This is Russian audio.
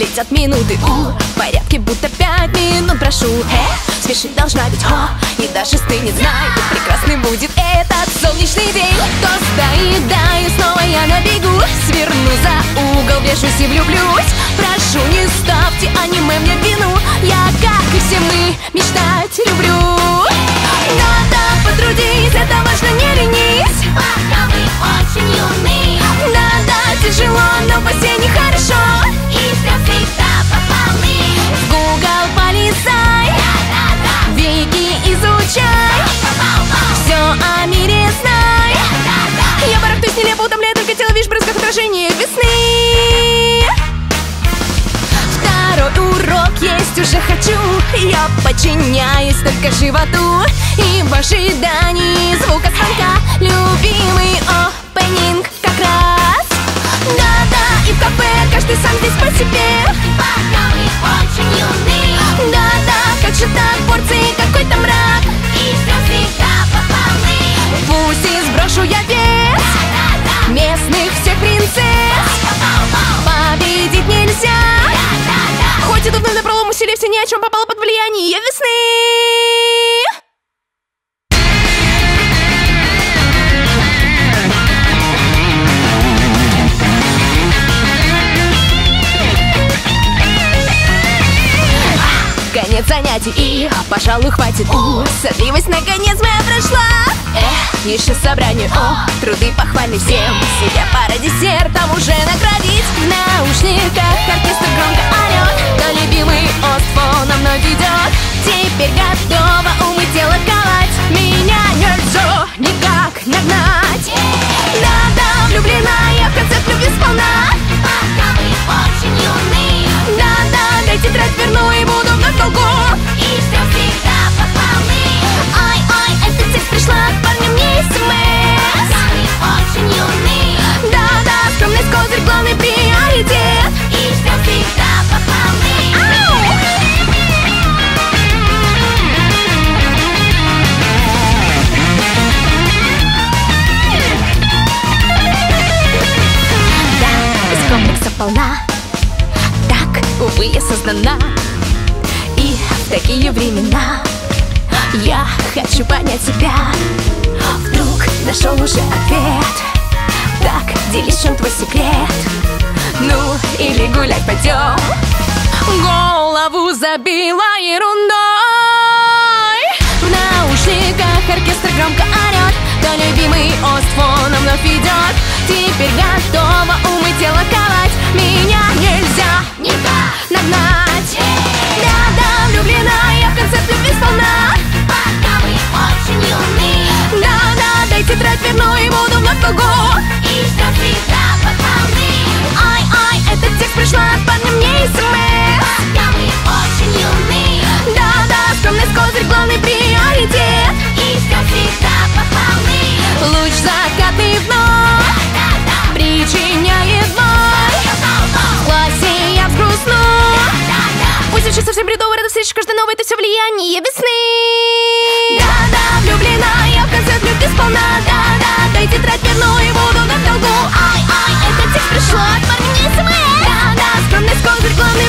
летят минуты, в порядке, будто 5 минут прошу. Спешить должна ведь, и даже стынет, знай, как прекрасный будет этот солнечный день. Тост доедаю, снова я на бегу, сверну за угол, вешусь и влюблюсь. Прошу, не ставьте аниме мне в вину, я, как и все мы, мечтать люблю. Надо потрудись, это важно, не ленись, пока вы очень юны. надо тяжело, но в бассейне хорошо, И все всегда похвалы. в Google полезай, вики изучай, все о мире знай. Я барахтаюсь нелепо, утомляю только тело, видишь, в брызгах отражение весны. Второй урок есть, уже хочу, я подчиняюсь только животу. И в ожидании звука звонка любимый опенинг как раз. Да-да, и в кафе каждый сам здесь по себе, Пока вы очень юны. да-да, как же так, порции какой-то мрак. И все всегда похвалы. Пусть и сброшу я вес местных всех принцесс, победить нельзя. Хоть идут на пролом, усилий все ни о чем, попало под влияние весны. Конец занятий и, пожалуй, хватит. Сонливость наконец моя прошла. Еще собрание, труды похвальны всем. Себе пара десертом уже наградить. В наушниках оркестр громко орет, но любимый ост фоном вновь идет. Теперь готова умыть тело ковать. Меня нельзя никак нагнать. Да-да, влюблена я в концерт любви сполна. Пока вы очень юны. Да-да, дай тетрадь верну и буду вновь в долгу. И все всегда похвалы. Ай-ай, этот текст пришла от парня мне смс. Пока вы очень юны. Да-да, скромность козырь, главный приоритет. И все всегда похвалы. Да, из комплексов полна, так, увы, я создана. И в такие времена я хочу понять себя. Вдруг нашел уже ответ. Так, делись, в чем твой секрет. Ну, или гулять пойдем. Голову забила ерундой. В наушниках оркестр громко орет, то любимый ост фоном вновь идет. Теперь готова умыть тело ковать. Меня нельзя Никак. нагнать. Да-да, влюблена я в концерт любви сполна. Пока вы очень юны. Да-да, дай тетрадь верну и буду вновь в долгу. И все всегда похвалы. Ай-ай, этот текст пришла от парня мне смс. Пока вы очень юны. Да-да, скромность козырь, главный приоритет. И все всегда похвалы. Луч закатный вновь причиняет боль. В классе я взгрустну. Пусть звучит совсем бредово, рада встреча каждой новой, это все влияние весны. Да-да, влюблена я в концерт любви сполна. Да-да, дай тетрадь верну и буду вновь в долгу. Ай-ай, этот текст пришла от парня мне смс. Да-да, скромность козырь, главный